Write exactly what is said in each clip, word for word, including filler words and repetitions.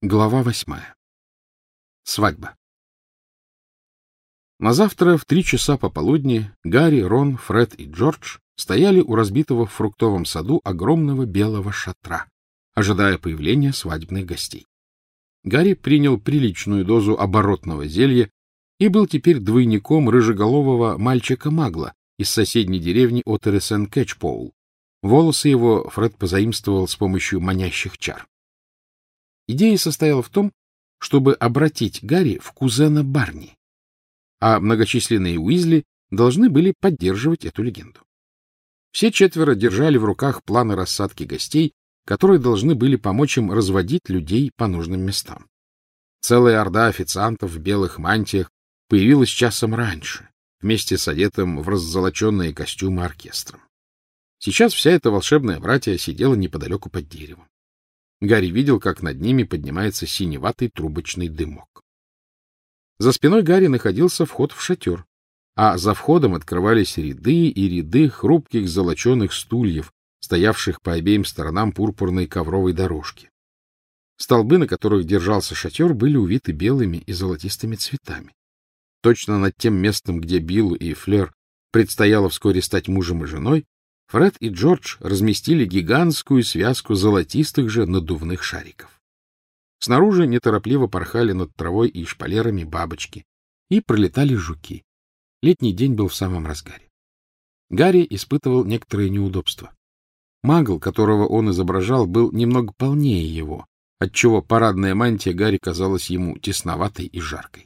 Глава восьмая. Свадьба. На завтра в три часа пополудни Гарри, Рон, Фред и Джордж стояли у разбитого в фруктовом саду огромного белого шатра, ожидая появления свадебных гостей. Гарри принял приличную дозу оборотного зелья и был теперь двойником рыжеголового мальчика-магла из соседней деревни Отересен-Кэтчпоул. Волосы его Фред позаимствовал с помощью манящих чар. Идея состояла в том, чтобы обратить Гарри в кузена Барни, а многочисленные Уизли должны были поддерживать эту легенду. Все четверо держали в руках планы рассадки гостей, которые должны были помочь им разводить людей по нужным местам. Целая орда официантов в белых мантиях появилась часом раньше, вместе с одетым в раззолоченные костюмы оркестром. Сейчас вся эта волшебная братья сидела неподалеку под деревом. Гарри видел, как над ними поднимается синеватый трубочный дымок. За спиной Гарри находился вход в шатер, а за входом открывались ряды и ряды хрупких золоченых стульев, стоявших по обеим сторонам пурпурной ковровой дорожки. Столбы, на которых держался шатер, были увиты белыми и золотистыми цветами. Точно над тем местом, где Биллу и Флёр предстояло вскоре стать мужем и женой, Фред и Джордж разместили гигантскую связку золотистых же надувных шариков. Снаружи неторопливо порхали над травой и шпалерами бабочки, и пролетали жуки. Летний день был в самом разгаре. Гарри испытывал некоторые неудобства. Магл, которого он изображал, был немного полнее его, отчего парадная мантия Гарри казалась ему тесноватой и жаркой.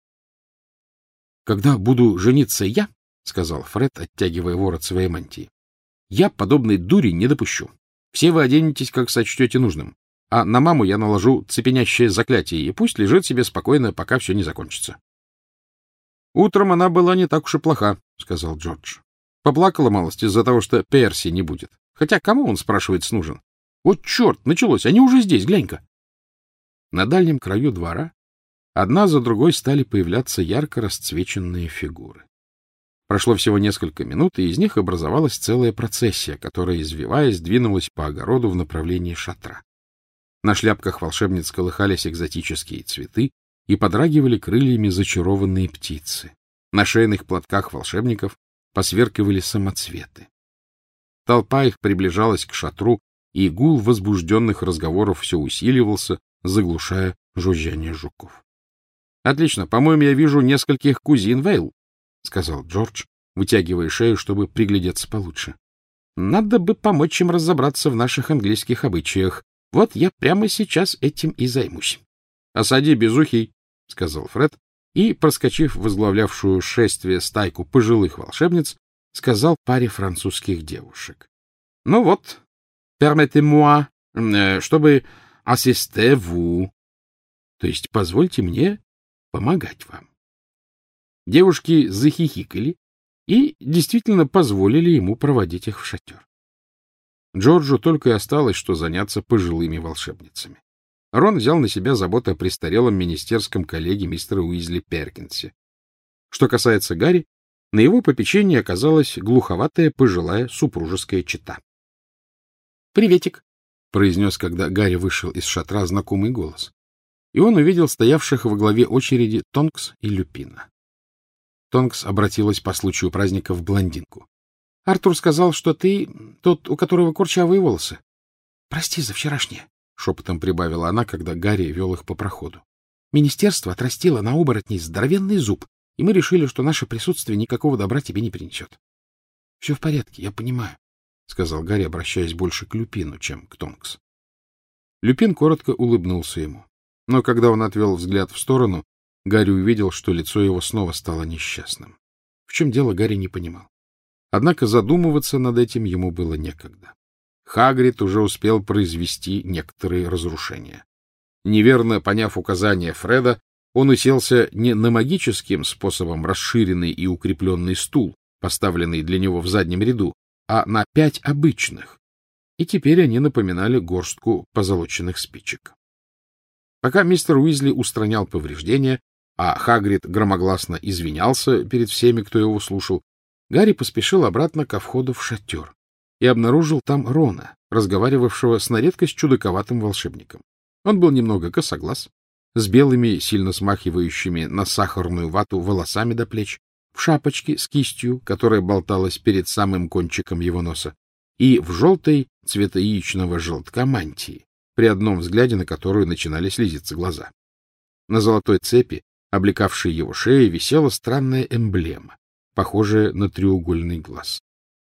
— Когда буду жениться я, — сказал Фред, оттягивая ворот своей мантии, — я подобной дури не допущу. Все вы оденетесь, как сочтете нужным, а на маму я наложу цепенящее заклятие, и пусть лежит себе спокойно, пока все не закончится. — Утром она была не так уж и плоха, — сказал Джордж. Поплакала малость из-за того, что Перси не будет. Хотя кому он, спрашивается, нужен? Вот черт, началось, они уже здесь, глянь-ка. На дальнем краю двора одна за другой стали появляться ярко расцвеченные фигуры. Прошло всего несколько минут, и из них образовалась целая процессия, которая, извиваясь, двинулась по огороду в направлении шатра. На шляпках волшебниц колыхались экзотические цветы и подрагивали крыльями зачарованные птицы. На шейных платках волшебников посверкивали самоцветы. Толпа их приближалась к шатру, и гул возбужденных разговоров все усиливался, заглушая жужжание жуков. — Отлично, по-моему, я вижу нескольких кузин Вейл, — сказал Джордж, вытягивая шею, чтобы приглядеться получше. — Надо бы помочь им разобраться в наших английских обычаях. Вот я прямо сейчас этим и займусь. — Осади, безухий, — сказал Фред, и, проскочив возглавлявшую шествие стайку пожилых волшебниц, сказал паре французских девушек. — Ну вот, permettez-moi, чтобы assister vous, то есть позвольте мне помогать вам. Девушки захихикали и действительно позволили ему проводить их в шатер. Джорджу только и осталось, что заняться пожилыми волшебницами. Рон взял на себя заботу о престарелом министерском коллеге мистера Уизли Перкинсе. Что касается Гарри, на его попечении оказалась глуховатая пожилая супружеская чета. — Приветик, — произнес, когда Гарри вышел из шатра, знакомый голос, и он увидел стоявших во главе очереди Тонкс и Люпина. Тонкс обратилась по случаю праздника в блондинку. — Артур сказал, что ты тот, у которого курчавые волосы. — Прости за вчерашнее, — шепотом прибавила она, когда Гарри вел их по проходу. — Министерство отрастило на оборотней здоровенный зуб, и мы решили, что наше присутствие никакого добра тебе не принесет. — Все в порядке, я понимаю, — сказал Гарри, обращаясь больше к Люпину, чем к Тонкс. Люпин коротко улыбнулся ему, но когда он отвел взгляд в сторону, Гарри увидел, что лицо его снова стало несчастным. В чем дело, Гарри не понимал. Однако задумываться над этим ему было некогда. Хагрид уже успел произвести некоторые разрушения. Неверно поняв указания Фреда, он уселся не на магическим способом расширенный и укрепленный стул, поставленный для него в заднем ряду, а на пять обычных, и теперь они напоминали горстку позолоченных спичек. Пока мистер Уизли устранял повреждения, а Хагрид громогласно извинялся перед всеми, кто его слушал, Гарри поспешил обратно ко входу в шатер и обнаружил там Рона, разговаривавшего с на редкость чудаковатым волшебником. Он был немного косоглаз, с белыми, сильно смахивающими на сахарную вату волосами до плеч, в шапочке с кистью, которая болталась перед самым кончиком его носа, и в желтой цвета яичного желтка мантии, при одном взгляде на которую начинали слезиться глаза. На золотой цепи, облекавшей его шею, висела странная эмблема, похожая на треугольный глаз.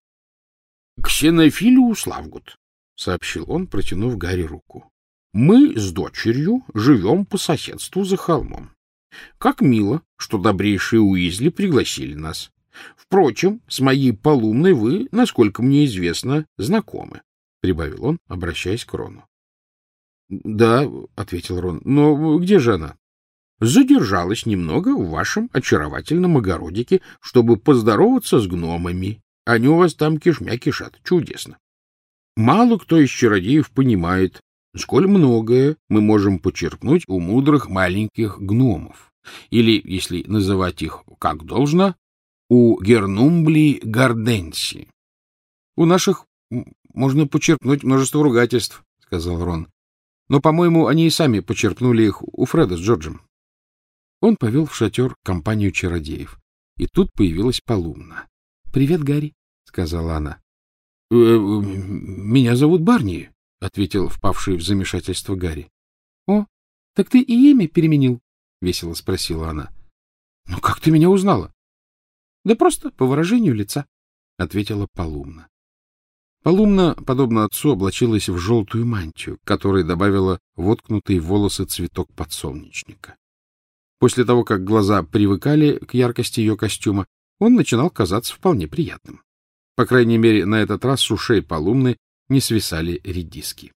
— Ксенофилиус Лавгут, — сообщил он, протянув Гарри руку. — Мы с дочерью живем по соседству за холмом. Как мило, что добрейшие Уизли пригласили нас. Впрочем, с моей Полумной вы, насколько мне известно, знакомы, — прибавил он, обращаясь к Рону. — Да, — ответил Рон, — но где же она? — Задержалась немного в вашем очаровательном огородике, чтобы поздороваться с гномами. Они у вас там кишмя кишат. Чудесно. Мало кто из чародеев понимает, сколь многое мы можем почерпнуть у мудрых маленьких гномов, или, если называть их как должно, у Гернумбли Гарденси. — У наших можно почерпнуть множество ругательств, — сказал Рон. — Но, по-моему, они и сами почерпнули их у Фреда с Джорджем. Он повел в шатер компанию чародеев, и тут появилась Полумна. — Привет, Гарри, — сказала она. — Меня зовут Барни, — ответил впавший в замешательство Гарри. — О, так ты и имя переменил? — весело спросила она. — Ну, как ты меня узнала? — Да просто по выражению лица, — ответила Полумна. Полумна, подобно отцу, облачилась в желтую мантию, к которой добавила воткнутый в волосы цветок подсолнечника. После того, как глаза привыкали к яркости ее костюма, он начинал казаться вполне приятным. По крайней мере, на этот раз с ушей Полумны не свисали редиски.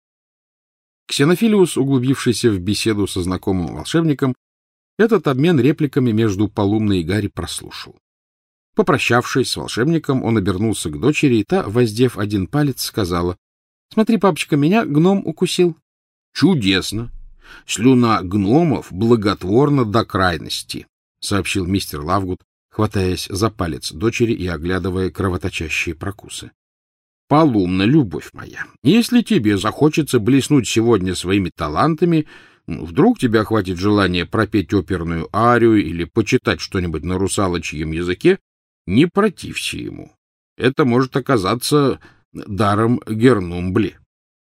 Ксенофилиус, углубившийся в беседу со знакомым волшебником, этот обмен репликами между Полумной и Гарри прослушал. Попрощавшись с волшебником, он обернулся к дочери, и та, воздев один палец, сказала: — Смотри, папочка, меня гном укусил. — Чудесно! Слюна гномов благотворна до крайности, — сообщил мистер Лавгуд, хватаясь за палец дочери и оглядывая кровоточащие прокусы. — Полумна, любовь моя, если тебе захочется блеснуть сегодня своими талантами, вдруг тебя хватит желания пропеть оперную арию или почитать что-нибудь на русалочьем языке, не протився ему. Это может оказаться даром Гернумбли.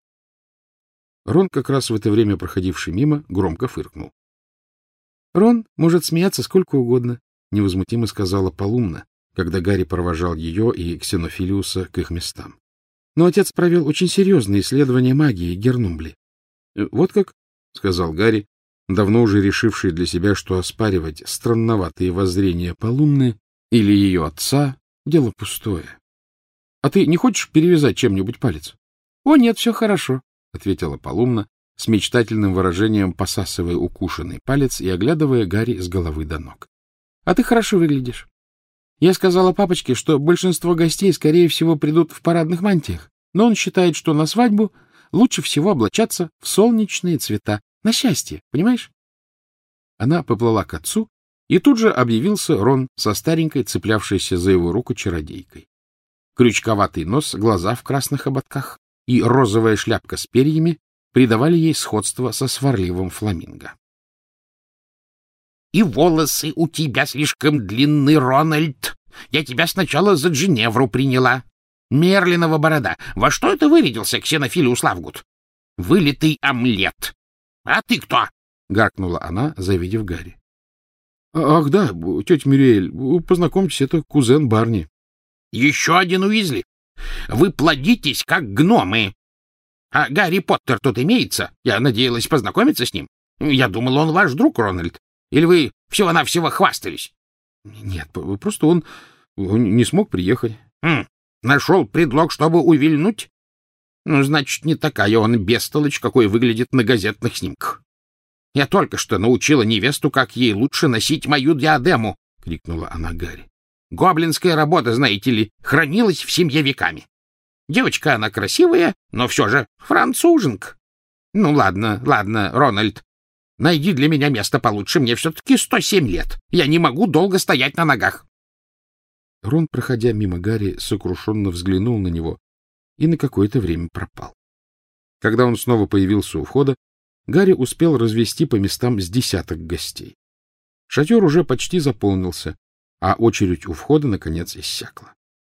Рон, как раз в это время проходивший мимо, громко фыркнул. — Рон может смеяться сколько угодно, — невозмутимо сказала Полумна, когда Гарри провожал ее и Ксенофилиуса к их местам. — Но отец провел очень серьезные исследования магии Гернумбли. — Вот как, — сказал Гарри, давно уже решивший для себя, что оспаривать странноватые воззрения Полумны или ее отца — дело пустое. — А ты не хочешь перевязать чем-нибудь палец? — О, нет, все хорошо, — ответила Полумна, с мечтательным выражением посасывая укушенный палец и оглядывая Гарри с головы до ног. — А ты хорошо выглядишь. Я сказала папочке, что большинство гостей, скорее всего, придут в парадных мантиях, но он считает, что на свадьбу лучше всего облачаться в солнечные цвета, на счастье, понимаешь? Она поплыла к отцу, и тут же объявился Рон со старенькой, цеплявшейся за его руку чародейкой. Крючковатый нос, глаза в красных ободках и розовая шляпка с перьями придавали ей сходство со сварливым фламинго. — И волосы у тебя слишком длинны, Рональд. Я тебя сначала за Джиневру приняла. Мерлинова борода. Во что это вырядился Ксенофилиус Лавгут? Вылитый омлет. А ты кто? — гаркнула она, завидев Гарри. — Ах да, тетя Мюриэль, познакомьтесь, это кузен Барни. — Еще один Уизли. Вы плодитесь, как гномы. А Гарри Поттер тут имеется? Я надеялась познакомиться с ним. Я думал, он ваш друг, Рональд. Или вы всего-навсего хвастались? — Нет, просто он, он не смог приехать. Хм, — Нашел предлог, чтобы увильнуть? Ну, значит, не такая он бестолочь, какой выглядит на газетных снимках. — Я только что научила невесту, как ей лучше носить мою диадему, — крикнула она Гарри. — Гоблинская работа, знаете ли, хранилась в семье веками. Девочка она красивая, но все же француженка. Ну, ладно, ладно, Рональд, найди для меня место получше, мне все-таки сто семь лет. Я не могу долго стоять на ногах. Рон, проходя мимо Гарри, сокрушенно взглянул на него и на какое-то время пропал. Когда он снова появился у входа, Гарри успел развести по местам с десяток гостей. Шатер уже почти заполнился, а очередь у входа, наконец, иссякла.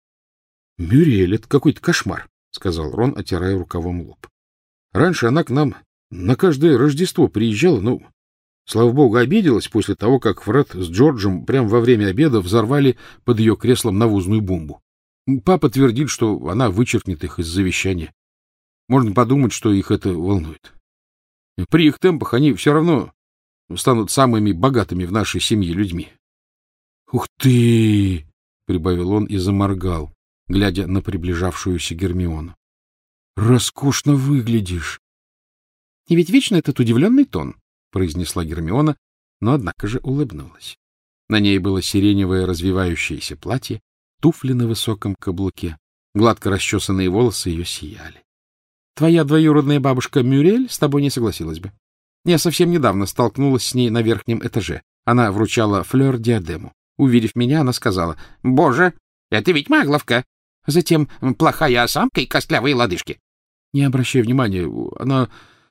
— Мюриэль, это какой-то кошмар, — сказал Рон, отирая рукавом лоб. — Раньше она к нам на каждое Рождество приезжала, но, слава богу, обиделась после того, как Фред с Джорджем прямо во время обеда взорвали под ее креслом навозную бомбу. Папа твердит, что она вычеркнет их из завещания. Можно подумать, что их это волнует. При их темпах они все равно станут самыми богатыми в нашей семье людьми. — Ух ты! — прибавил он и заморгал, глядя на приближавшуюся Гермиону. — Роскошно выглядишь! — И ведь вечно этот удивленный тон, — произнесла Гермиона, но, однако же, улыбнулась. На ней было сиреневое развивающееся платье, туфли на высоком каблуке, гладко расчесанные волосы ее сияли. Твоя двоюродная бабушка Мюриэль с тобой не согласилась бы. Я совсем недавно столкнулась с ней на верхнем этаже. Она вручала флёр-диадему. Увидев меня, она сказала: «Боже, это ведь магловка!» Затем «плохая осанка и костлявые лодыжки». — Не обращай внимания, она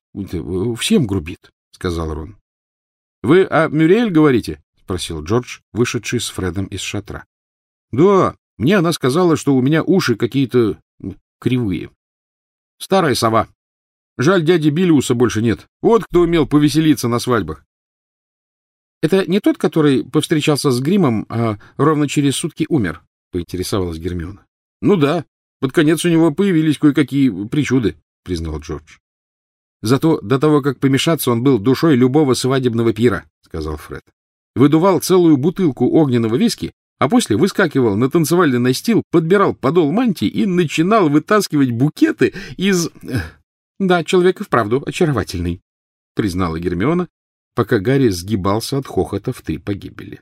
всем грубит, — сказал Рон. — Вы о Мюриэль говорите? — спросил Джордж, вышедший с Фредом из шатра. — Да, мне она сказала, что у меня уши какие-то кривые. Старая сова. Жаль, дяди Билиуса больше нет. Вот кто умел повеселиться на свадьбах. — Это не тот, который повстречался с гримом, а ровно через сутки умер? — поинтересовалась Гермиона. — Ну да, под конец у него появились кое-какие причуды, — признал Джордж. — Зато до того, как помешаться, он был душой любого свадебного пира, — сказал Фред. Выдувал целую бутылку огненного виски, а после выскакивал на танцевальный настил, подбирал подол мантии и начинал вытаскивать букеты из... — Да, человек и вправду очаровательный, — признала Гермиона, пока Гарри сгибался от хохота в три погибели.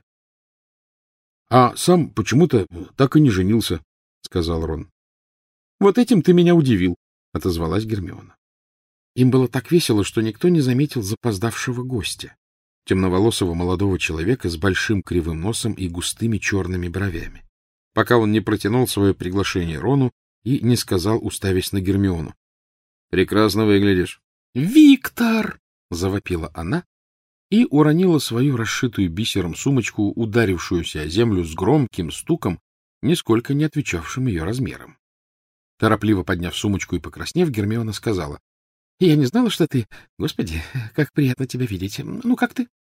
— А сам почему-то так и не женился, — сказал Рон. — Вот этим ты меня удивил, — отозвалась Гермиона. Им было так весело, что никто не заметил запоздавшего гостя, темноволосого молодого человека с большим кривым носом и густыми черными бровями, пока он не протянул свое приглашение Рону и не сказал, уставясь на Гермиону: — Прекрасно выглядишь. — Виктор! — завопила она и уронила свою расшитую бисером сумочку, ударившуюся о землю с громким стуком, нисколько не отвечавшим ее размерам. Торопливо подняв сумочку и покраснев, Гермиона сказала: — Я не знала, что ты... Господи, как приятно тебя видеть. Ну, как ты?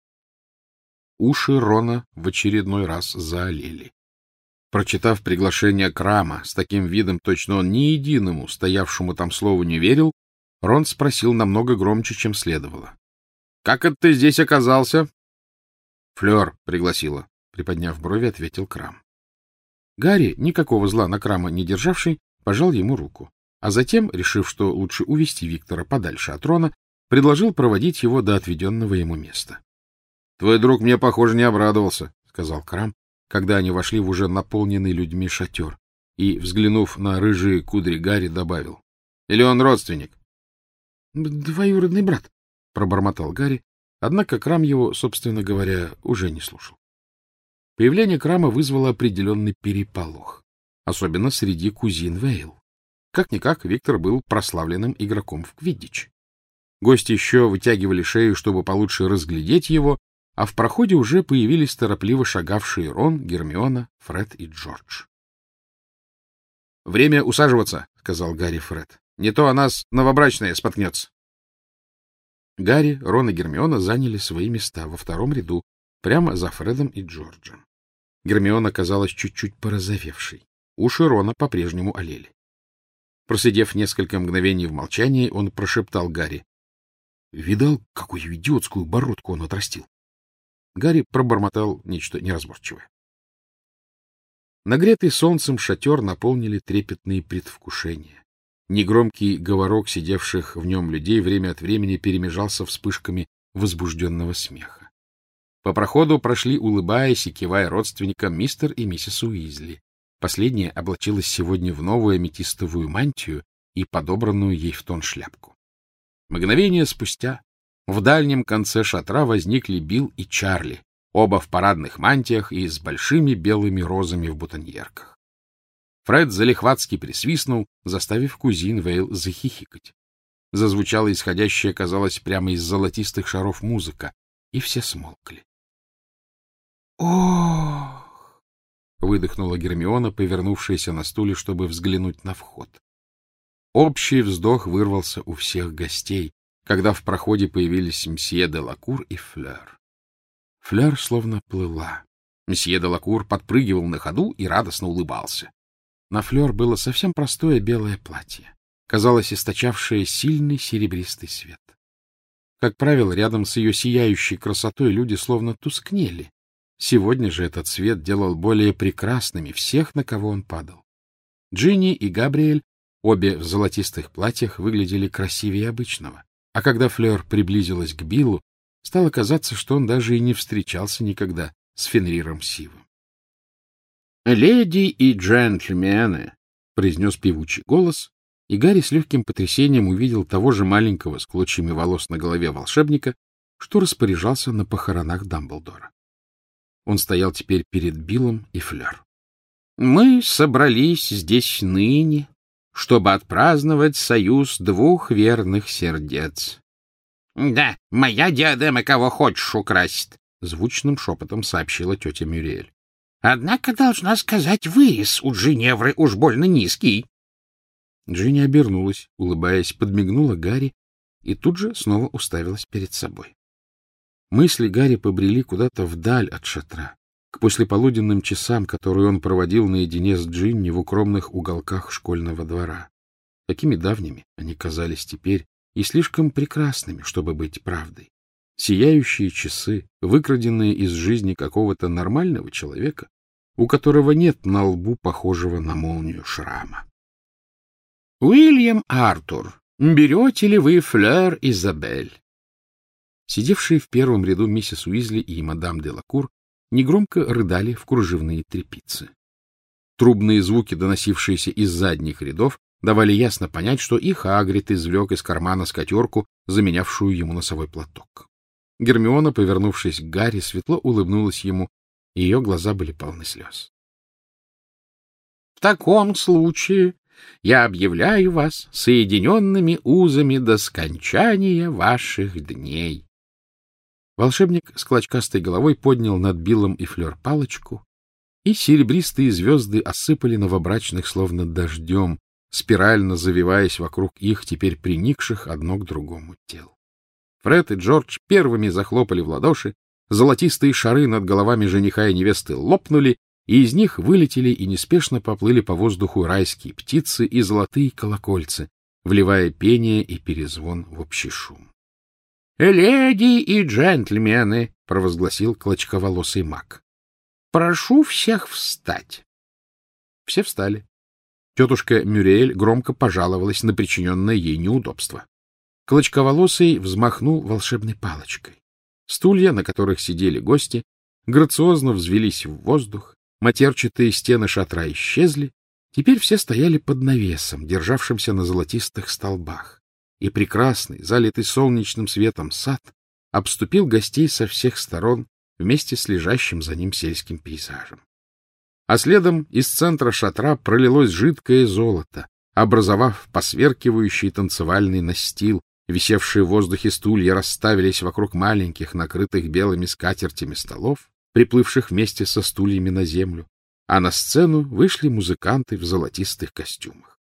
Уши Рона в очередной раз заолели. Прочитав приглашение Крама с таким видом, точно он ни единому стоявшему там слову не верил, Рон спросил намного громче, чем следовало: — Как это ты здесь оказался? — Флёр пригласила, — приподняв брови, ответил Крам. Гарри, никакого зла на Крама не державший, пожал ему руку, а затем, решив, что лучше увести Виктора подальше от Рона, предложил проводить его до отведенного ему места. — Твой друг мне, похоже, не обрадовался, — сказал Крам, когда они вошли в уже наполненный людьми шатер, и, взглянув на рыжие кудри Гарри, добавил: — Или он родственник? — Двоюродный брат, — пробормотал Гарри, однако Крам его, собственно говоря, уже не слушал. Появление Крама вызвало определенный переполох, особенно среди кузин Вейл. Как-никак Виктор был прославленным игроком в квиддич. Гости еще вытягивали шею, чтобы получше разглядеть его, а в проходе уже появились торопливо шагавшие Рон, Гермиона, Фред и Джордж. — Время усаживаться, — сказал Гарри Фред. — Не то о нас новобрачная споткнется. Гарри, Рон и Гермиона заняли свои места во втором ряду, прямо за Фредом и Джорджем. Гермиона казалась чуть-чуть порозовевшей. Уши Рона по-прежнему олели. Просидев несколько мгновений в молчании, он прошептал Гарри: — Видал, какую идиотскую бородку он отрастил? Гарри пробормотал нечто неразборчивое. Нагретый солнцем шатер наполнили трепетные предвкушения. Негромкий говорок сидевших в нем людей время от времени перемежался вспышками возбужденного смеха. По проходу прошли, улыбаясь и кивая родственникам, мистер и миссис Уизли. Последняя облачилась сегодня в новую аметистовую мантию и подобранную ей в тон шляпку. Мгновение спустя в дальнем конце шатра возникли Билл и Чарли, оба в парадных мантиях и с большими белыми розами в бутоньерках. Фред залихватски присвистнул, заставив кузин Вейл захихикать. Зазвучала исходящая, казалось, прямо из золотистых шаров музыка, и все смолкли. «Ох!» — выдохнула Гермиона, повернувшаяся на стуле, чтобы взглянуть на вход. Общий вздох вырвался у всех гостей, когда в проходе появились мсье де Лакур и Флёр. Флёр словно плыла. Мсье де Лакур подпрыгивал на ходу и радостно улыбался. На Флёр было совсем простое белое платье, казалось, источавшее сильный серебристый свет. Как правило, рядом с ее сияющей красотой люди словно тускнели. Сегодня же этот свет делал более прекрасными всех, на кого он падал. Джинни и Габриэль, обе в золотистых платьях, выглядели красивее обычного. А когда Флёр приблизилась к Биллу, стало казаться, что он даже и не встречался никогда с Фенриром Сивым. — Леди и джентльмены! — произнес певучий голос, и Гарри с легким потрясением увидел того же маленького с клочьями волос на голове волшебника, что распоряжался на похоронах Дамблдора. Он стоял теперь перед Биллом и Флёр. — Мы собрались здесь ныне, чтобы отпраздновать союз двух верных сердец. — Да, моя диадема кого хочешь украсит, — звучным шепотом сообщила тетя Мюриэль. — Однако, должна сказать, вырез у Джиневры уж больно низкий. Джинни обернулась, улыбаясь, подмигнула Гарри и тут же снова уставилась перед собой. Мысли Гарри побрели куда-то вдаль от шатра, к послеполуденным часам, которые он проводил наедине с Джинни в укромных уголках школьного двора. Такими давними они казались теперь и слишком прекрасными, чтобы быть правдой. Сияющие часы, выкраденные из жизни какого-то нормального человека, у которого нет на лбу похожего на молнию шрама. — Уильям Артур, берете ли вы Флёр Изабель? Сидевшие в первом ряду миссис Уизли и мадам де Лакур негромко рыдали в кружевные тряпицы. Трубные звуки, доносившиеся из задних рядов, давали ясно понять, что и Хагрид извлек из кармана скатерку, заменявшую ему носовой платок. Гермиона, повернувшись к Гарри, светло улыбнулась ему, и ее глаза были полны слез. — В таком случае я объявляю вас соединенными узами до скончания ваших дней. Волшебник с клочкастой головой поднял над Биллом и Флёр палочку, и серебристые звезды осыпали новобрачных словно дождем, спирально завиваясь вокруг их, теперь приникших одно к другому тел. Фред и Джордж первыми захлопали в ладоши, золотистые шары над головами жениха и невесты лопнули, и из них вылетели и неспешно поплыли по воздуху райские птицы и золотые колокольцы, вливая пение и перезвон в общий шум. — Леди и джентльмены! — провозгласил клочковолосый маг. — Прошу всех встать. Все встали. Тетушка Мюриэль громко пожаловалась на причиненное ей неудобство. Клочковолосый взмахнул волшебной палочкой. Стулья, на которых сидели гости, грациозно взвелись в воздух, матерчатые стены шатра исчезли, теперь все стояли под навесом, державшимся на золотистых столбах, и прекрасный, залитый солнечным светом сад обступил гостей со всех сторон вместе с лежащим за ним сельским пейзажем. А следом из центра шатра пролилось жидкое золото, образовав посверкивающий танцевальный настил. Висевшие в воздухе стулья расставились вокруг маленьких, накрытых белыми скатертями столов, приплывших вместе со стульями на землю, а на сцену вышли музыканты в золотистых костюмах.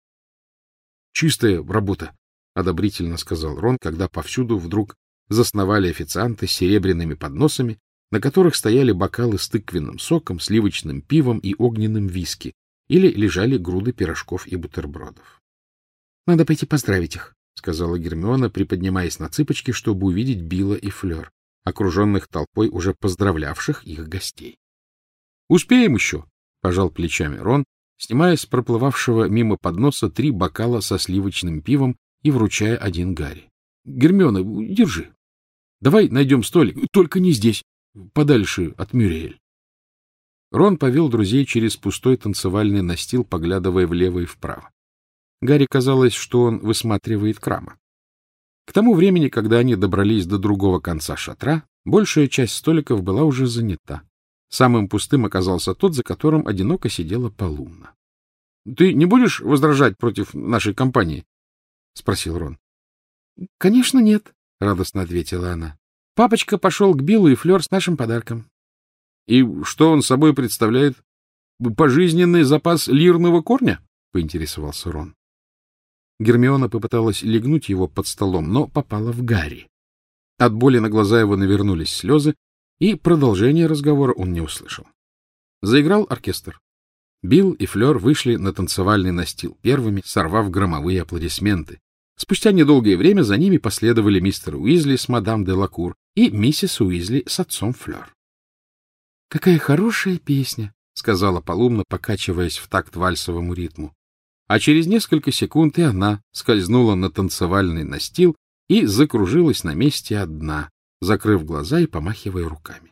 — Чистая работа, — одобрительно сказал Рон, когда повсюду вдруг засновали официанты с серебряными подносами, на которых стояли бокалы с тыквенным соком, сливочным пивом и огненным виски, или лежали груды пирожков и бутербродов. — Надо пойти поздравить их, — сказала Гермиона, приподнимаясь на цыпочки, чтобы увидеть Билла и Флёр, окруженных толпой уже поздравлявших их гостей. — Успеем еще, — пожал плечами Рон, снимая с проплывавшего мимо подноса три бокала со сливочным пивом и вручая один Гарри. — Гермиона, держи. Давай найдем столик, только не здесь, подальше от Мюриэль. Рон повел друзей через пустой танцевальный настил, поглядывая влево и вправо. Гарри казалось, что он высматривает Крама. К тому времени, когда они добрались до другого конца шатра, большая часть столиков была уже занята. Самым пустым оказался тот, за которым одиноко сидела Полумна. — Ты не будешь возражать против нашей компании? — спросил Рон. — Конечно, нет, — радостно ответила она. — Папочка пошел к Биллу и Флёр с нашим подарком. — И что он собой представляет? Пожизненный запас лирного корня? — поинтересовался Рон. Гермиона попыталась легнуть его под столом, но попала в Гарри. От боли на глаза его навернулись слезы, и продолжение разговора он не услышал. Заиграл оркестр. Билл и Флёр вышли на танцевальный настил первыми, сорвав громовые аплодисменты. Спустя недолгое время за ними последовали мистер Уизли с мадам де Лакур и миссис Уизли с отцом Флёр. — Какая хорошая песня! — сказала Полумна, покачиваясь в такт вальсовому ритму. А через несколько секунд и она скользнула на танцевальный настил и закружилась на месте одна, закрыв глаза и помахивая руками.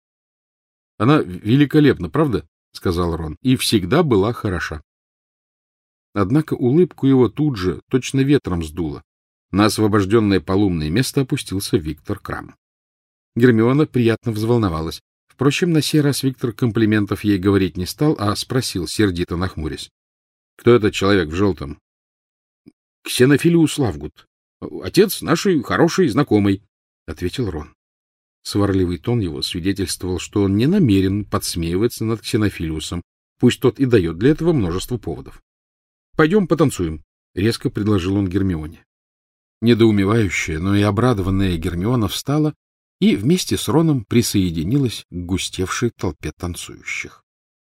— Она великолепна, правда? — сказал Рон, — и всегда была хороша. Однако улыбку его тут же точно ветром сдуло. На освобожденное Полумное место опустился Виктор Крам. Гермиона приятно взволновалась. Впрочем, на сей раз Виктор комплиментов ей говорить не стал, а спросил, сердито нахмурясь: — Кто этот человек в желтом? — Ксенофилиус Лавгуд. Отец нашей хорошей знакомой, — ответил Рон. Сварливый тон его свидетельствовал, что он не намерен подсмеиваться над Ксенофилиусом, пусть тот и дает для этого множество поводов. — Пойдем потанцуем, — резко предложил он Гермионе. Недоумевающая, но и обрадованная Гермиона встала и вместе с Роном присоединилась к густевшей толпе танцующих.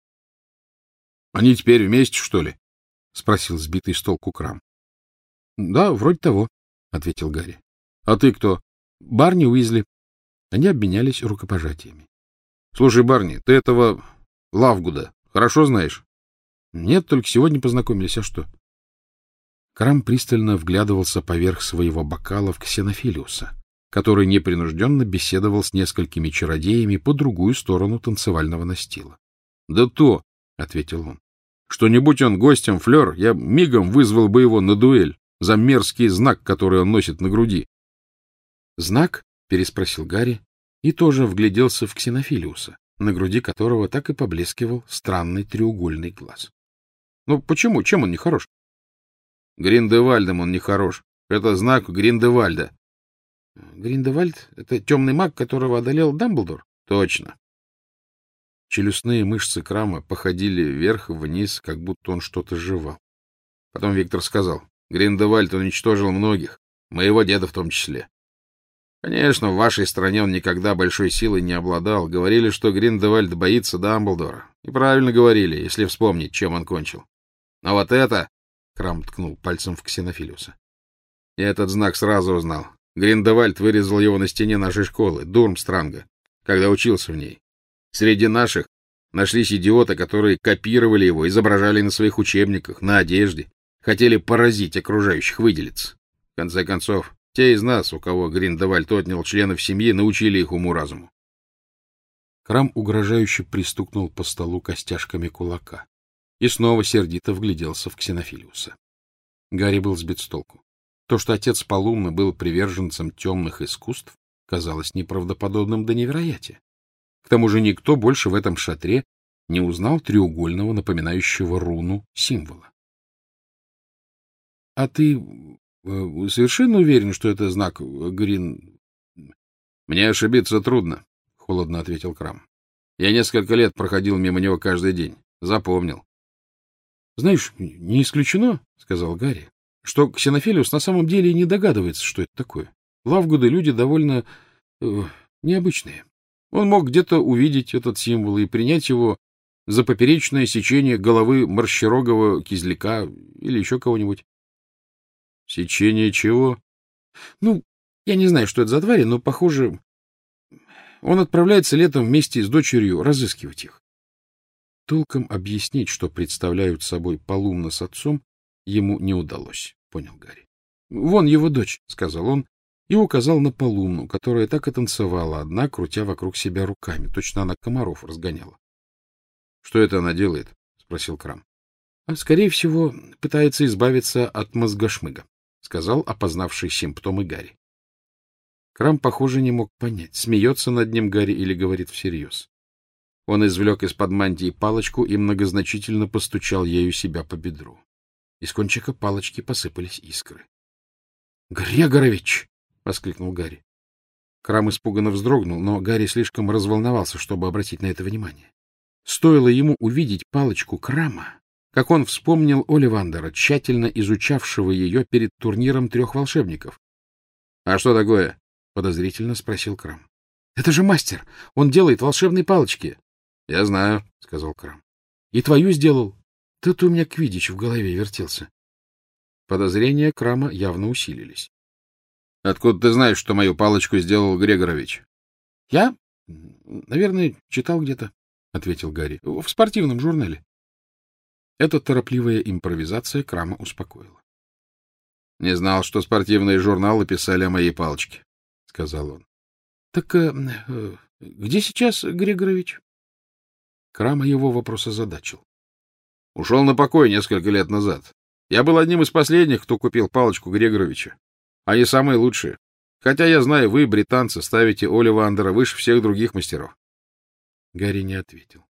— Они теперь вместе, что ли? — спросил сбитый с толку Крам. — Да, вроде того, — ответил Гарри. — А ты кто? — Барни Уизли. Они обменялись рукопожатиями. — Слушай, Барни, ты этого Лавгуда хорошо знаешь? — Нет, только сегодня познакомились, а что? Крам пристально вглядывался поверх своего бокала в Ксенофилиуса, который непринужденно беседовал с несколькими чародеями по другую сторону танцевального настила. — Да то, — ответил он, — что не будь он гостем Флёр, я мигом вызвал бы его на дуэль за мерзкий знак, который он носит на груди. — Знак? — переспросил Гарри и тоже вгляделся в Ксенофилиуса, на груди которого так и поблескивал странный треугольный глаз. — Ну почему? Чем он не хорош? — Гриндевальдом он не хорош. Это знак Гриндевальда. — Гриндевальд — это темный маг, которого одолел Дамблдор? — Точно. Челюстные мышцы Крама походили вверх-вниз, как будто он что-то жевал. Потом Виктор сказал: — Гриндевальд уничтожил многих, моего деда в том числе. Конечно, в вашей стране он никогда большой силой не обладал. Говорили, что Гриндевальд боится Дамблдора. И правильно говорили, если вспомнить, чем он кончил. Но вот это... — Крам ткнул пальцем в Ксенофилиуса. — Я этот знак сразу узнал. Гриндевальд вырезал его на стене нашей школы, Дурмстранга, когда учился в ней. Среди наших нашлись идиоты, которые копировали его, изображали на своих учебниках, на одежде, хотели поразить окружающих, выделиться. В конце концов, те из нас, у кого Гриндевальд отнял членов семьи, научили их уму-разуму. Крам угрожающе пристукнул по столу костяшками кулака и снова сердито вгляделся в Ксенофилиуса. Гарри был сбит с толку. То, что отец Полумны был приверженцем темных искусств, казалось неправдоподобным до невероятия. К тому же никто больше в этом шатре не узнал треугольного, напоминающего руну, символа. — А ты совершенно уверен, что это знак Грин... — Мне ошибиться трудно, — холодно ответил Крам. — Я несколько лет проходил мимо него каждый день. Запомнил. — Знаешь, не исключено, — сказал Гарри, — что Ксенофилиус на самом деле и не догадывается, что это такое. Лавгуды люди довольно э, необычные. Он мог где-то увидеть этот символ и принять его за поперечное сечение головы морщерогого кизляка или еще кого-нибудь. — Сечение чего? — Ну, я не знаю, что это за твари, но, похоже, он отправляется летом вместе с дочерью разыскивать их. Толком объяснить, что представляют собой Полумна с отцом, ему не удалось, — понял Гарри. — Вон его дочь, — сказал он, и указал на Полумну, которая так и танцевала одна, крутя вокруг себя руками. Точно она комаров разгоняла. — Что это она делает? — спросил Крам. — Скорее всего, пытается избавиться от мозгошмыга, — сказал опознавший симптомы Гарри. Крам, похоже, не мог понять, смеется над ним Гарри или говорит всерьез. Он извлек из-под мантии палочку и многозначительно постучал ею себя по бедру. Из кончика палочки посыпались искры. — Грегорович! — воскликнул Гарри. Крам испуганно вздрогнул, но Гарри слишком разволновался, чтобы обратить на это внимание. Стоило ему увидеть палочку Крама, как он вспомнил Оливандера, тщательно изучавшего ее перед турниром трех волшебников. — А что такое? — подозрительно спросил Крам. — Это же мастер! Он делает волшебные палочки! — Я знаю, — сказал Крам. — И твою сделал. Тут у меня квиддич в голове вертелся. Подозрения Крама явно усилились. — Откуда ты знаешь, что мою палочку сделал Грегорович? — Я, наверное, читал где-то, — ответил Гарри, — в спортивном журнале. Эта торопливая импровизация Крама успокоила. — Не знал, что спортивные журналы писали о моей палочке, — сказал он. — Так э, э, где сейчас Грегорович? Крама его вопрос озадачил. — Ушел на покой несколько лет назад. Я был одним из последних, кто купил палочку Грегоровича. Они самые лучшие. Хотя я знаю, вы, британцы, ставите Оливандера выше всех других мастеров. Гарри не ответил.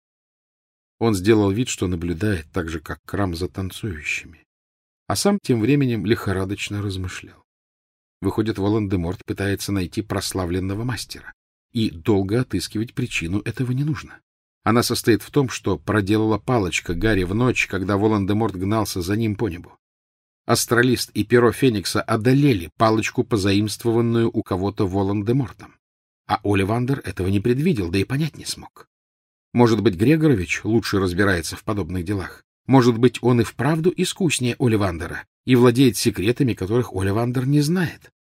Он сделал вид, что наблюдает так же, как Крам, за танцующими, а сам тем временем лихорадочно размышлял. Выходит, Волан-де-Морт пытается найти прославленного мастера, и долго отыскивать причину этого не нужно. Она состоит в том, что проделала палочка Гарри в ночь, когда Волан-де-Морт гнался за ним по небу. Астралист и перо Феникса одолели палочку, позаимствованную у кого-то Волан-де-Мортом. А Оливандер этого не предвидел, да и понять не смог. Может быть, Грегорович лучше разбирается в подобных делах. Может быть, он и вправду искуснее Оливандера и владеет секретами, которых Оливандер не знает.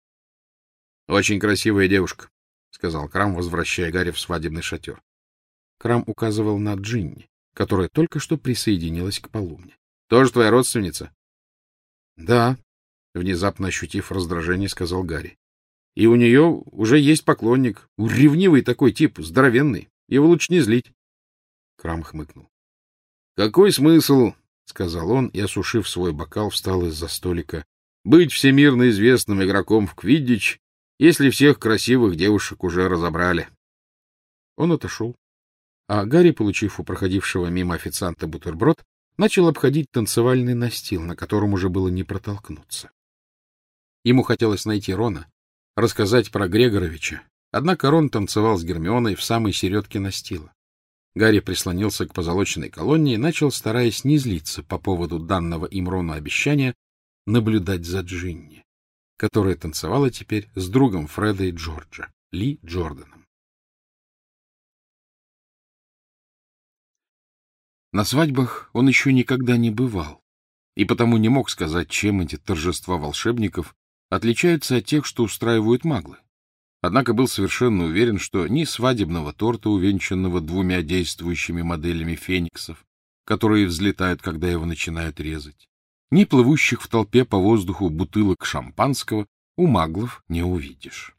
— Очень красивая девушка, — сказал Крам, возвращая Гарри в свадебный шатер. Крам указывал на Джинни, которая только что присоединилась к Полумне. — Тоже твоя родственница? — Да, — внезапно ощутив раздражение, сказал Гарри. — И у нее уже есть поклонник. Ревнивый такой тип, здоровенный. Его лучше не злить. Крам хмыкнул. — Какой смысл, — сказал он, и, осушив свой бокал, встал из-за столика, — быть всемирно известным игроком в квиддич, если всех красивых девушек уже разобрали. Он отошел, а Гарри, получив у проходившего мимо официанта бутерброд, начал обходить танцевальный настил, на котором уже было не протолкнуться. Ему хотелось найти Рона, рассказать про Грегоровича, однако Рон танцевал с Гермионой в самой середке настила. Гарри прислонился к позолоченной колонне и начал, стараясь не злиться по поводу данного им Рону обещания, наблюдать за Джинни, которая танцевала теперь с другом Фреда и Джорджа, Ли Джорданом. На свадьбах он еще никогда не бывал, и потому не мог сказать, чем эти торжества волшебников отличаются от тех, что устраивают маглы. Однако был совершенно уверен, что ни свадебного торта, увенчанного двумя действующими моделями фениксов, которые взлетают, когда его начинают резать, ни плывущих в толпе по воздуху бутылок шампанского у маглов не увидишь.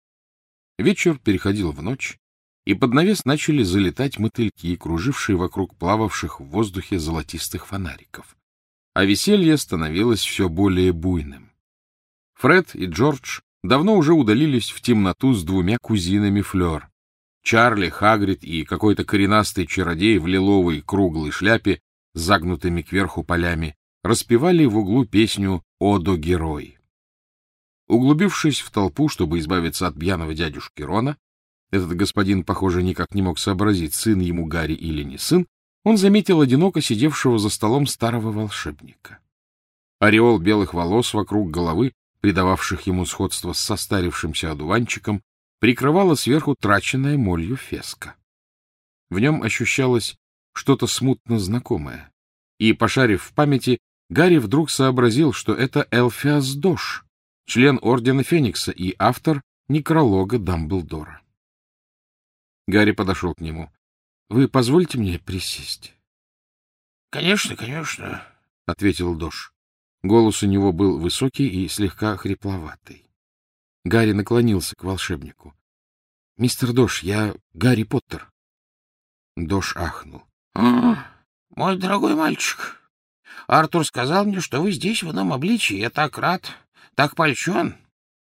Вечер переходил в ночь, и под навес начали залетать мотыльки, кружившие вокруг плававших в воздухе золотистых фонариков. А веселье становилось все более буйным. Фред и Джордж давно уже удалились в темноту с двумя кузинами Флёр. Чарли, Хагрид и какой-то коренастый чародей в лиловой круглой шляпе с загнутыми кверху полями распевали в углу песню «Одо герой». Углубившись в толпу, чтобы избавиться от пьяного дядюшки Рона, этот господин, похоже, никак не мог сообразить, сын ему Гарри или не сын, он заметил одиноко сидевшего за столом старого волшебника. Ореол белых волос вокруг головы, придававших ему сходство с состарившимся одуванчиком, прикрывала сверху траченная молью феска. В нем ощущалось что-то смутно знакомое, и, пошарив в памяти, Гарри вдруг сообразил, что это Элфиас Дош, член Ордена Феникса и автор некролога Дамблдора. Гарри подошел к нему. — Вы позвольте мне присесть? — Конечно, конечно, — ответил Дош. Голос у него был высокий и слегка хрипловатый. Гарри наклонился к волшебнику. — Мистер Дош, я Гарри Поттер. Дош ахнул. — А, мой дорогой мальчик, Артур сказал мне, что вы здесь в ином обличии. Я так рад, так польщен.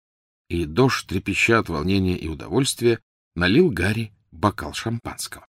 И Дош, трепеща от волнения и удовольствия, налил Гарри бокал шампанского.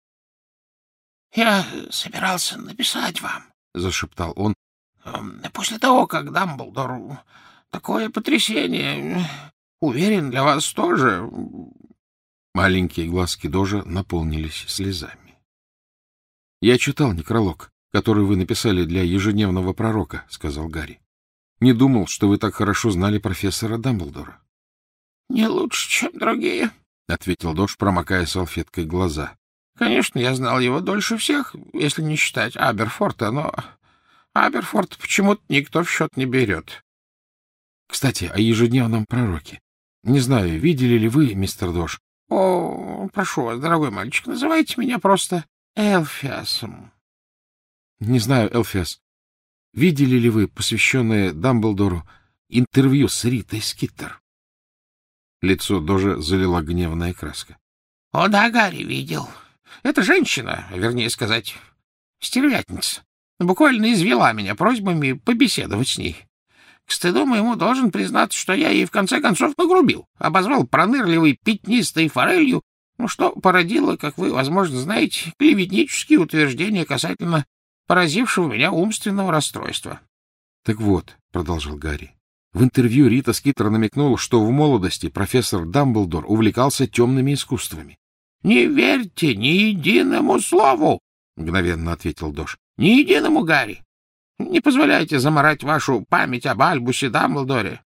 — Я собирался написать вам, — зашептал он, — после того, как Дамблдор такое потрясение. Уверен, для вас тоже. Маленькие глазки Дожа наполнились слезами. — Я читал некролог, который вы написали для ежедневного пророка, — сказал Гарри. — Не думал, что вы так хорошо знали профессора Дамблдора. — Не лучше, чем другие, — ответил Дож, промокая салфеткой глаза. — Конечно, я знал его дольше всех, если не считать Аберфорта, но Аберфорд почему-то никто в счет не берет. — Кстати, о ежедневном пророке. Не знаю, видели ли вы, мистер Дож? — О, прошу вас, дорогой мальчик, называйте меня просто Элфиасом. — Не знаю, Элфиас. Видели ли вы посвященное Дамблдору интервью с Ритой Скиттер? Лицо Дожа залила гневная краска. — О да, Гарри, видел. Эта женщина, вернее сказать, стервятница, буквально извела меня просьбами побеседовать с ней. К стыду моему должен признаться, что я ей в конце концов нагрубил, обозвал пронырливой пятнистой форелью, ну, что породило, как вы, возможно, знаете, клеветнические утверждения касательно поразившего меня умственного расстройства. — Так вот, — продолжал Гарри, — в интервью Рита Скиттер намекнула, что в молодости профессор Дамблдор увлекался темными искусствами. — Не верьте ни единому слову, — мгновенно ответил Дож. — Ни единому, Гарри. Не позволяйте заморать вашу память об Альбусе Дамблдоре.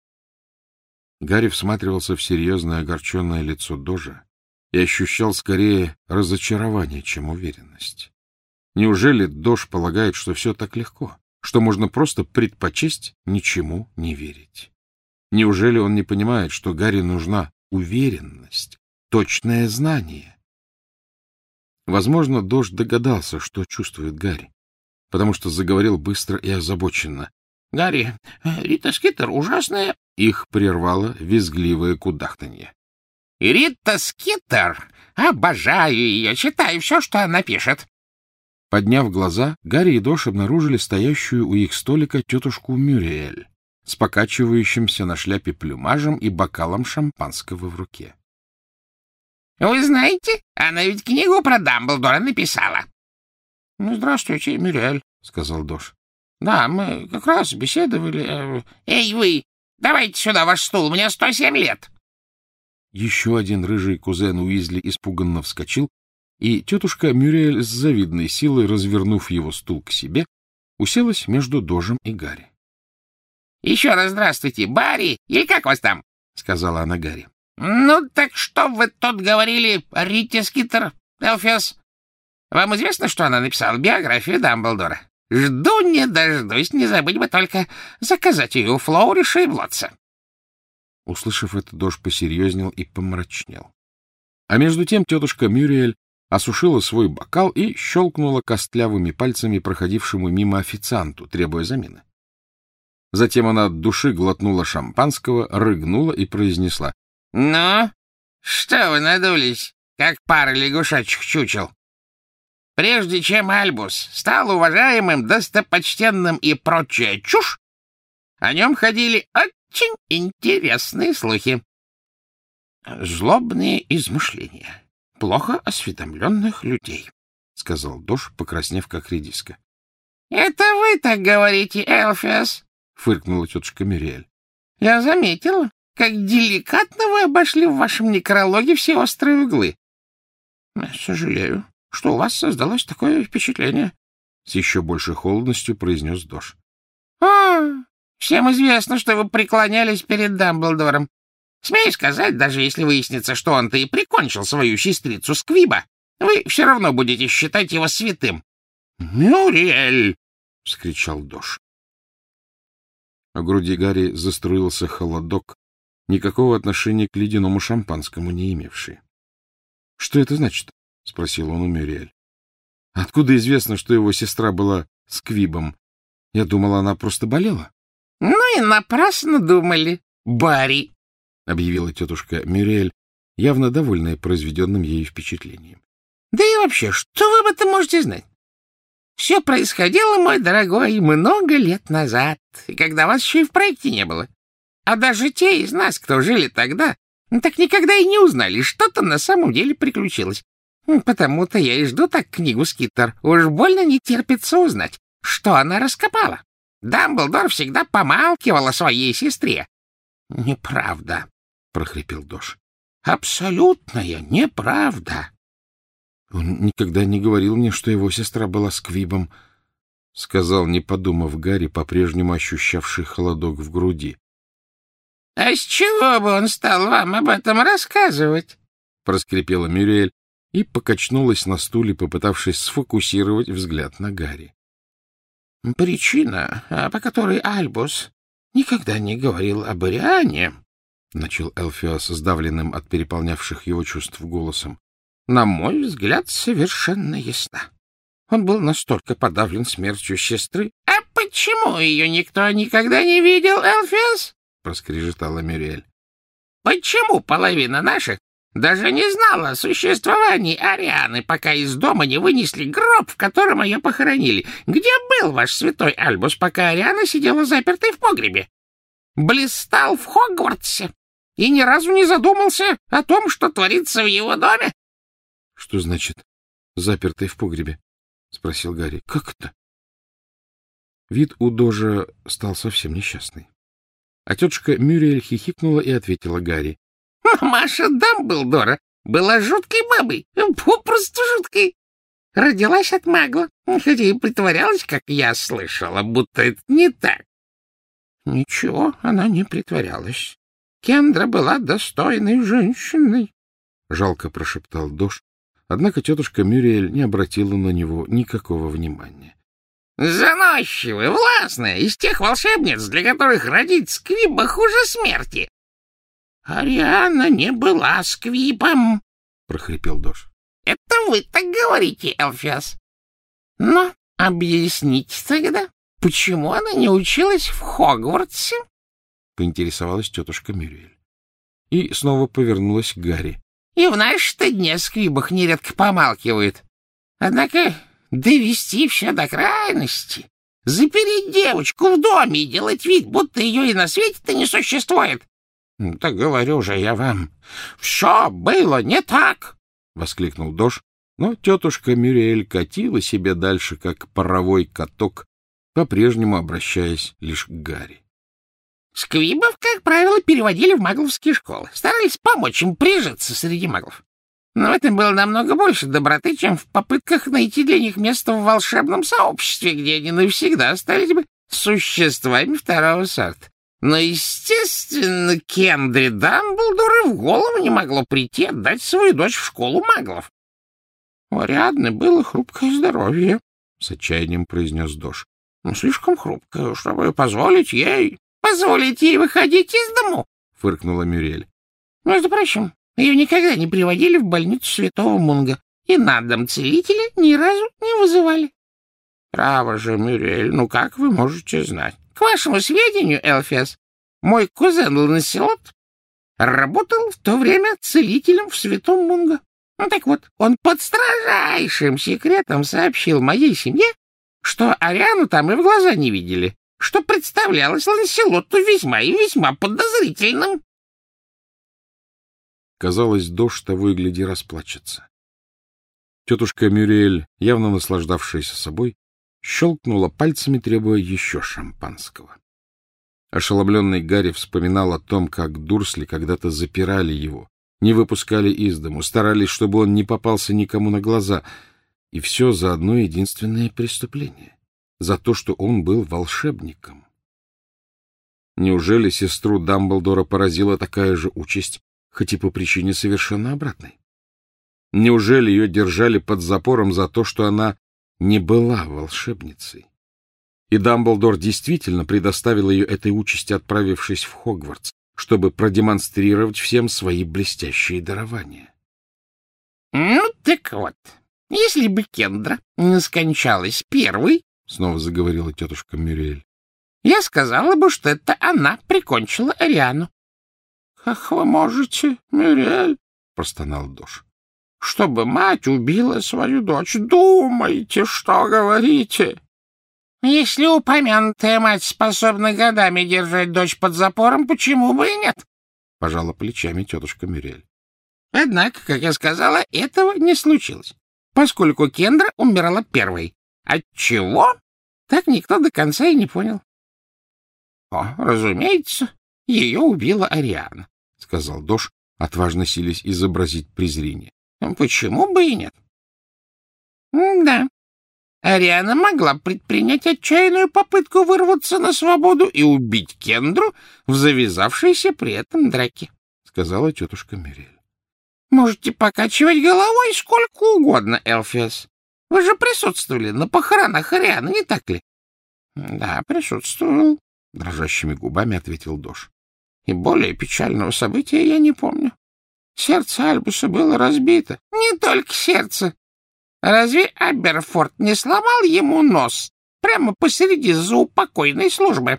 Гарри всматривался в серьезное огорченное лицо Дожа и ощущал скорее разочарование, чем уверенность. Неужели Дож полагает, что все так легко, что можно просто предпочесть ничему не верить? Неужели он не понимает, что Гарри нужна уверенность, точное знание? Возможно, Дож догадался, что чувствует Гарри, потому что заговорил быстро и озабоченно. — Гарри, Рита Скиттер ужасная... Их прервало визгливое кудахтанье. — Рита Скиттер! Обожаю ее, читаю все, что она пишет. Подняв глаза, Гарри и Дож обнаружили стоящую у их столика тетушку Мюриэль с покачивающимся на шляпе плюмажем и бокалом шампанского в руке. — Вы знаете, она ведь книгу про Дамблдора написала. — Ну, здравствуйте, Мюриэль, — сказал Дож. — Да, мы как раз беседовали... — Эй, вы, давайте сюда ваш стул, мне сто семь лет. Еще один рыжий кузен Уизли испуганно вскочил, и тетушка Мюриэль с завидной силой, развернув его стул к себе, уселась между Дожем и Гарри. — Еще раз здравствуйте, Барри, или как вас там? — сказала она Гарри. — Ну, так что вы тут говорили о Рите Скиттер, Элфиас? Вам известно, что она написала биографию Дамблдора? Жду не дождусь, не забыть бы только заказать ее у Флоуриша и Блотса. Услышав это, Дож посерьезнел и помрачнел. А между тем тетушка Мюриэль осушила свой бокал и щелкнула костлявыми пальцами проходившему мимо официанту, требуя замены. Затем она от души глотнула шампанского, рыгнула и произнесла: — Ну, что вы надулись, как пара лягушачьих чучел? Прежде чем Альбус стал уважаемым, достопочтенным и прочая чушь, о нем ходили очень интересные слухи. Злобные измышления плохо осведомленных людей, — сказал Дож, покраснев как редиска. — Это вы так говорите, Элфиас, — фыркнула тетушка Мюриэль. — Я заметила, как деликатно вы обошли в вашем некрологе все острые углы. — Сожалею, что у вас создалось такое впечатление, — с еще большей холодностью произнес Дож. — А, всем известно, что вы преклонялись перед Дамблдором. Смею сказать, даже если выяснится, что он-то и прикончил свою сестрицу Сквиба, вы все равно будете считать его святым. — Мюриэль! — вскричал Дож. В груди Гарри заструился холодок, никакого отношения к ледяному шампанскому не имевший. — Что это значит? — спросил он у Мюриэль. — Откуда известно, что его сестра была Сквибом? Я думала, она просто болела. — Ну и напрасно думали, Барри, — объявила тетушка Мюриэль, явно довольная произведенным ею впечатлением. — Да и вообще, что вы об этом можете знать? Все происходило, мой дорогой, много лет назад, и когда вас еще и в проекте не было. А даже те из нас, кто жили тогда, так никогда и не узнали, что-то на самом деле приключилось. Потому-то я и жду так книгу Скиттер. Уж больно не терпится узнать, что она раскопала. Дамблдор всегда помалкивал о своей сестре. — Неправда, — прохрипел Дош. — Абсолютная неправда. — Он никогда не говорил мне, что его сестра была сквибом, — сказал, не подумав Гарри, по-прежнему ощущавший холодок в груди. — А с чего бы он стал вам об этом рассказывать? — проскрипела Мюриэль и покачнулась на стуле, попытавшись сфокусировать взгляд на Гарри. — Причина, по которой Альбус никогда не говорил об Ариане, — начал Элфиас сдавленным от переполнявших его чувств голосом, — на мой взгляд, совершенно ясна. Он был настолько подавлен смертью сестры. — А почему ее никто никогда не видел, Элфиас? — проскрежетала Мюриэль. — Почему половина наших даже не знала о существовании Арианы, пока из дома не вынесли гроб, в котором ее похоронили? Где был ваш святой Альбус, пока Ариана сидела запертой в погребе? Блистал в Хогвартсе и ни разу не задумался о том, что творится в его доме? — Что значит «запертой в погребе»? — спросил Гарри. — Как это? Вид у Дожа стал совсем несчастный. А тетушка Мюриэль хихикнула и ответила Гарри. — Маша Дамблдора была жуткой бабой, попросту жуткой. Родилась от магла, хотя и притворялась, как я слышала, будто это не так. Ничего, она не притворялась. Кендра была достойной женщиной, — жалко прошептал Дож. Однако тетушка Мюриэль не обратила на него никакого внимания. — Заносчивая, властная, из тех волшебниц, для которых родить сквиба хуже смерти. — Ариана не была сквибом, — прохрипел Дож. — Это вы так говорите, Элфиас. Но объясните тогда, почему она не училась в Хогвартсе? — поинтересовалась тетушка Мюриэль. И снова повернулась к Гарри. — И в наши-то дни о сквибах нередко помалкивают. Однако довести все до крайности, запереть девочку в доме и делать вид, будто ее и на свете-то не существует. — Да говорю же я вам, все было не так! — воскликнул Дож, но тетушка Мюриэль катила себе дальше, как паровой каток, по-прежнему обращаясь лишь к Гарри. Сквибов, как правило, переводили в магловские школы, старались помочь им прижиться среди маглов. Но в этом было намного больше доброты, чем в попытках найти для них место в волшебном сообществе, где они навсегда остались бы существами второго сорта. Но, естественно, Кендре Дамблдор и в голову не могло прийти отдать свою дочь в школу маглов. — У Ариадны было хрупкое здоровье, — с отчаянием произнес Дож. — Слишком хрупкое, чтобы позволить ей... — Позволить ей выходить из дому, — фыркнула Мюриэль. — Между прочим, ее никогда не приводили в больницу Святого Мунга, и на дом целителя ни разу не вызывали. — Право же, Мюриэль, ну как вы можете знать? К вашему сведению, Элфиас, мой кузен Ланселот работал в то время целителем в Святом Мунго. Ну так вот, он под строжайшим секретом сообщил моей семье, что Ариану там и в глаза не видели, что представлялось Ланселоту весьма и весьма подозрительным. Казалось, Дож того и гляди расплачется. Тетушка Мюриэль, явно наслаждавшаяся собой, щелкнула пальцами, требуя еще шампанского. Ошеломленный Гарри вспоминал о том, как Дурсли когда-то запирали его, не выпускали из дому, старались, чтобы он не попался никому на глаза, и все за одно единственное преступление. За то, что он был волшебником. Неужели сестру Дамблдора поразила такая же участь, хоть и по причине совершенно обратной? Неужели ее держали под запором за то, что она не была волшебницей? И Дамблдор действительно предоставил ее этой участи, отправившись в Хогвартс, чтобы продемонстрировать всем свои блестящие дарования. — Ну так вот, если бы Кендра не скончалась первой, — снова заговорила тетушка Мюриэль, — я сказала бы, что это она прикончила Ариану. — Как вы можете, Мюриэль? — простонал Дож. — Чтобы мать убила свою дочь. Думайте, что говорите. — Если упомянутая мать способна годами держать дочь под запором, почему бы и нет? — пожала плечами тетушка Мюриэль. Однако, как я сказала, этого не случилось, поскольку Кендра умерла первой. Отчего? Так никто до конца и не понял. — О, разумеется, ее убила Ариана, — сказал Дош, отважно силясь изобразить презрение. — Почему бы и нет? — Да, Ариана могла предпринять отчаянную попытку вырваться на свободу и убить Кендру в завязавшейся при этом драке, — сказала тетушка Мюриэль. — Можете покачивать головой сколько угодно, Элфиас. Вы же присутствовали на похоронах Арианы, не так ли? — Да, присутствовал, — дрожащими губами ответил Дош. — И более печального события я не помню. Сердце Альбуса было разбито. Не только сердце. Разве Аберфорд не сломал ему нос прямо посреди заупокойной службы?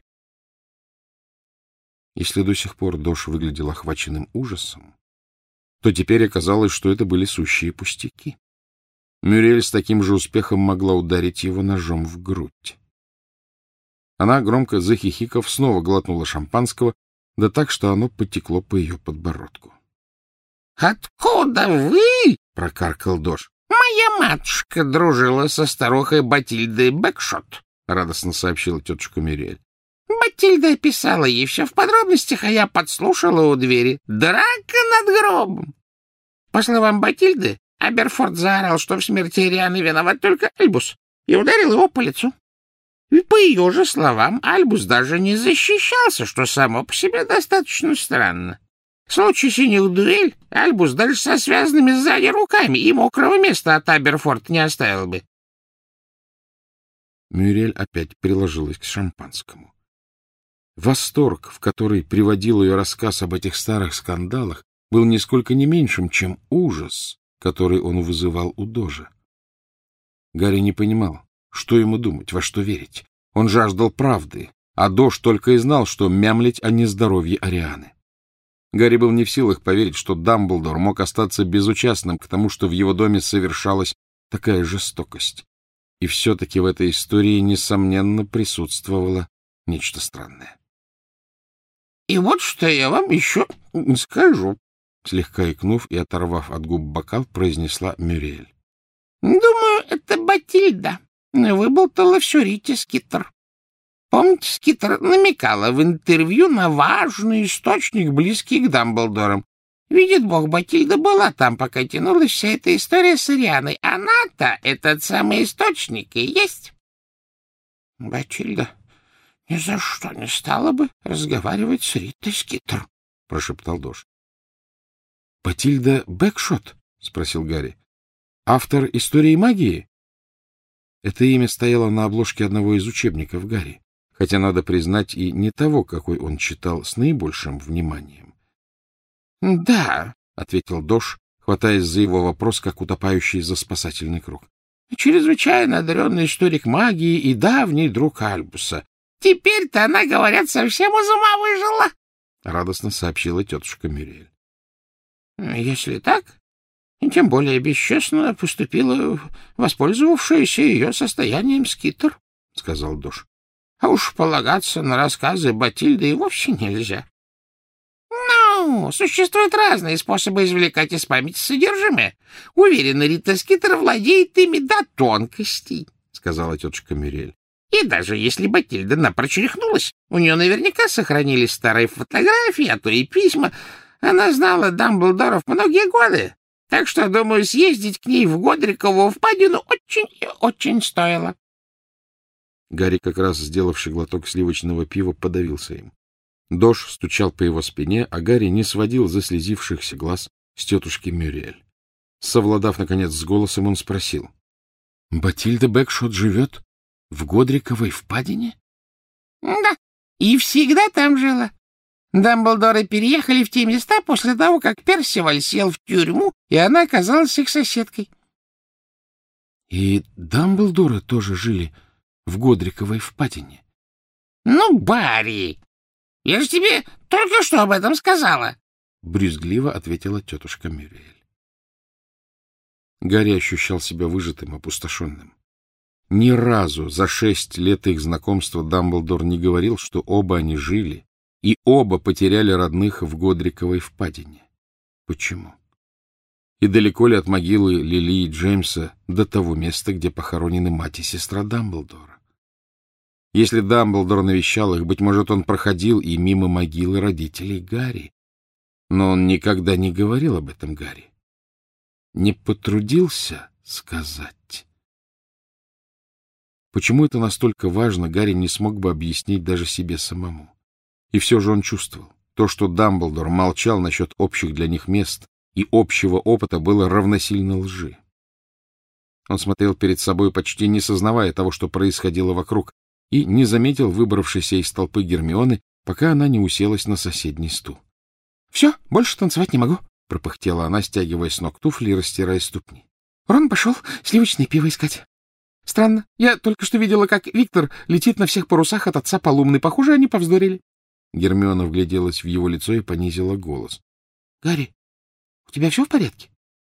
Если до сих пор Дош выглядел охваченным ужасом, то теперь оказалось, что это были сущие пустяки. Мюриэль с таким же успехом могла ударить его ножом в грудь. Она, громко захихикав, снова глотнула шампанского, да так, что оно потекло по ее подбородку. — Откуда вы? — прокаркал Дош. — Моя матушка дружила со старухой Батильдой Бэкшот, — радостно сообщила тетушка Мюриэль. Батильда описала ей все в подробностях, а я подслушала у двери. Драка над гробом. По словам Батильды, Аберфорд заорал, что в смерти Арианы виноват только Альбус, и ударил его по лицу. И по ее же словам, Альбус даже не защищался, что само по себе достаточно странно. В случае синих дуэль, Альбус даже со связанными сзади руками и мокрого места от Аберфорд не оставил бы. Мюриэль опять приложилась к шампанскому. Восторг, в который приводил ее рассказ об этих старых скандалах, был нисколько не меньшим, чем ужас, который он вызывал у Дожа. Гарри не понимал, что ему думать, во что верить. Он жаждал правды, а Дож только и знал, что мямлить о нездоровье Арианы. Гарри был не в силах поверить, что Дамблдор мог остаться безучастным к тому, что в его доме совершалась такая жестокость. И все-таки в этой истории, несомненно, присутствовало нечто странное. — И вот что я вам еще скажу, — слегка икнув и оторвав от губ бокал, произнесла Мюриэль. — Думаю, это Батильда выболтала все Рите Скиттер. Помните, Скиттер намекала в интервью на важный источник, близкий к Дамблдорам. Видит Бог, Батильда была там, пока тянулась вся эта история с Арианой. Она-то, этот самый источник, и есть. Батильда ни за что не стала бы разговаривать с Ритой Скиттер, — прошептал Дош. — Батильда Бэкшот? — спросил Гарри. — Автор истории магии? Это имя стояло на обложке одного из учебников Гарри, хотя, надо признать, и не того, какой он читал с наибольшим вниманием. — Да, — ответил Дош, хватаясь за его вопрос, как утопающий за спасательный круг. — Чрезвычайно одаренный историк магии и давний друг Альбуса. Теперь-то она, говорят, совсем из ума выжила, — радостно сообщила тетушка Мюриэль. — Если так, тем более бесчестно поступила воспользовавшаяся ее состоянием Скиттер, — сказал Дош. — А уж полагаться на рассказы Батильды и вовсе нельзя. — Ну, существуют разные способы извлекать из памяти содержимое. Уверена, Рита Скиттер владеет ими до тонкостей, — сказала тетушка Мюриэль. И даже если Батильда напрочь рехнулась, у нее наверняка сохранились старые фотографии, а то и письма. Она знала Дамблдоров многие годы, так что, думаю, съездить к ней в Годрикову впадину очень и очень стоило. Гарри, как раз сделавший глоток сливочного пива, подавился им. Дош стучал по его спине, а Гарри не сводил заслезившихся глаз с тетушки Мюриэль. Совладав, наконец, с голосом, он спросил. — Батильда Бэкшот живет в Годриковой впадине? — Да, и всегда там жила. Дамблдоры переехали в те места после того, как Персиваль сел в тюрьму, и она оказалась их соседкой. — И Дамблдоры тоже жили в Годриковой впадине? — Ну, Барри, я же тебе только что об этом сказала, — брюзгливо ответила тетушка Мюриэль. Гарри ощущал себя выжатым, опустошенным. Ни разу за шесть лет их знакомства Дамблдор не говорил, что оба они жили, и оба потеряли родных в Годриковой впадине. Почему? И далеко ли от могилы Лили и Джеймса до того места, где похоронены мать и сестра Дамблдора? Если Дамблдор навещал их, быть может, он проходил и мимо могилы родителей Гарри. Но он никогда не говорил об этом Гарри. Не потрудился сказать. Почему это настолько важно, Гарри не смог бы объяснить даже себе самому. И все же он чувствовал. То, что Дамблдор молчал насчет общих для них мест и общего опыта, было равносильно лжи. Он смотрел перед собой, почти не сознавая того, что происходило вокруг, и не заметил выбравшейся из толпы Гермионы, пока она не уселась на соседний стул. — Все, больше танцевать не могу, — пропыхтела она, стягивая с ног туфли и растирая ступни. — Рон пошел сливочное пиво искать. Странно, я только что видела, как Виктор летит на всех парусах от отца Полумны. Похоже, они повздорили. Гермиона вгляделась в его лицо и понизила голос. — Гарри, у тебя все в порядке?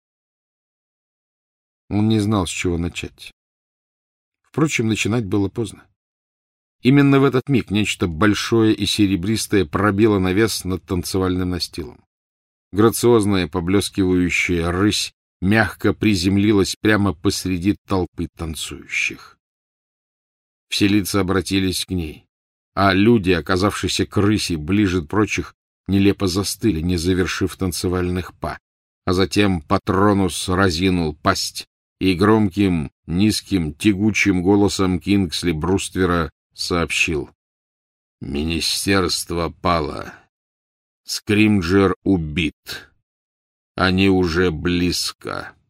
Он не знал, с чего начать. Впрочем, начинать было поздно. Именно в этот миг нечто большое и серебристое пробило навес над танцевальным настилом. Грациозная, поблескивающая рысь мягко приземлилась прямо посреди толпы танцующих. Все лица обратились к ней, а люди, оказавшиеся к рыси ближе прочих, нелепо застыли, не завершив танцевальных па. А затем Патронус разинул пасть и громким, низким, тягучим голосом Кингсли Бруствера сообщил: «Министерство пало. Скримджер убит. Они уже близко».